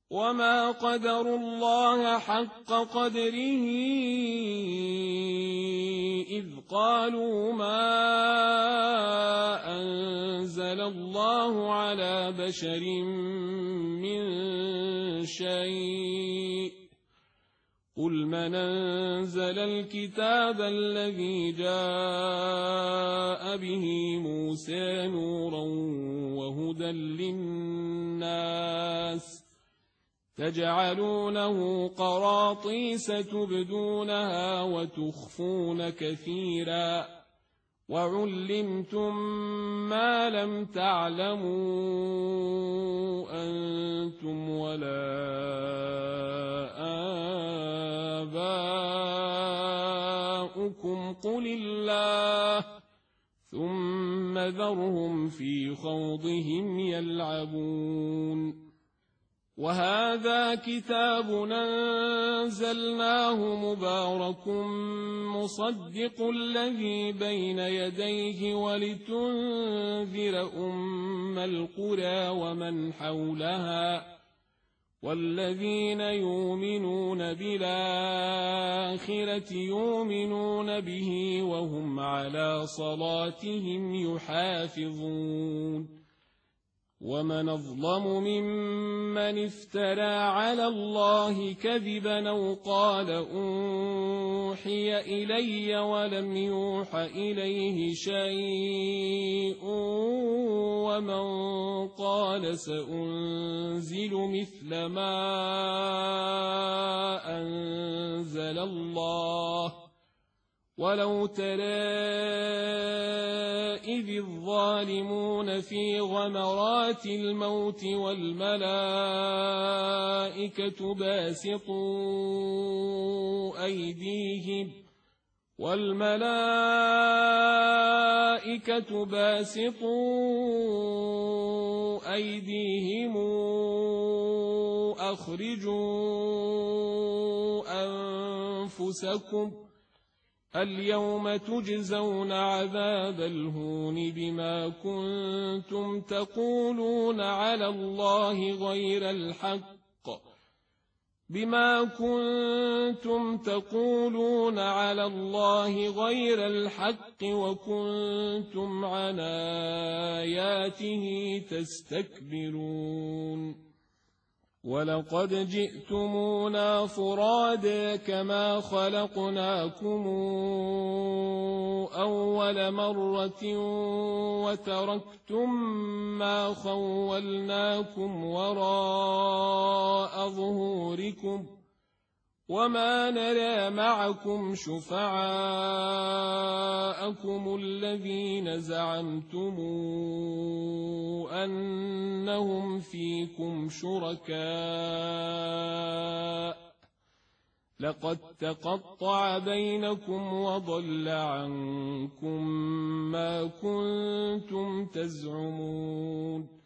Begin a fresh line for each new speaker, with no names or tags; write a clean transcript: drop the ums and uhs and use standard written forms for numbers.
وما قدروا الله حق قدره إذ قالوا ما أنزل الله على بشر من شيء قل من أنزل الكتاب الذي جاء به موسى نورا وهدى للناس تجعلونه قراطيس تبدونها وتخفون كثيرا وعلمتم ما لم تعلموا أنتم ولا آباؤكم قل الله ثم ذرهم في خوضهم يلعبون وهذا كتاب أنزلناه مبارك مصدق الذي بين يديه ولتنذر أم القرى ومن حولها والذين يؤمنون بالآخرة يؤمنون به وهم على صلاتهم يحافظون ومن أظلم ممن افترى على الله كذبا أو قال أوحي إلي ولم يوح إليه شيء ومن قال سأنزل مثل ما أنزل الله ولو ترى إذ الظالمون في غمرات الموت والملائكة باسطوا أيديهم أخرجوا أنفسكم اليوم تجزون عذاب الهون بما كنتم تقولون على الله غير الحق وكنتم عن آياته تستكبرون ولقد جئتمونا فرادا كما خلقناكم أول مرة وتركتم ما خولناكم وراء ظهوركم وما نرى معكم شفعاءكم الذين زعمتم أنهم فيكم شركاء لقد تقطع بينكم وضل عنكم ما كنتم تزعمون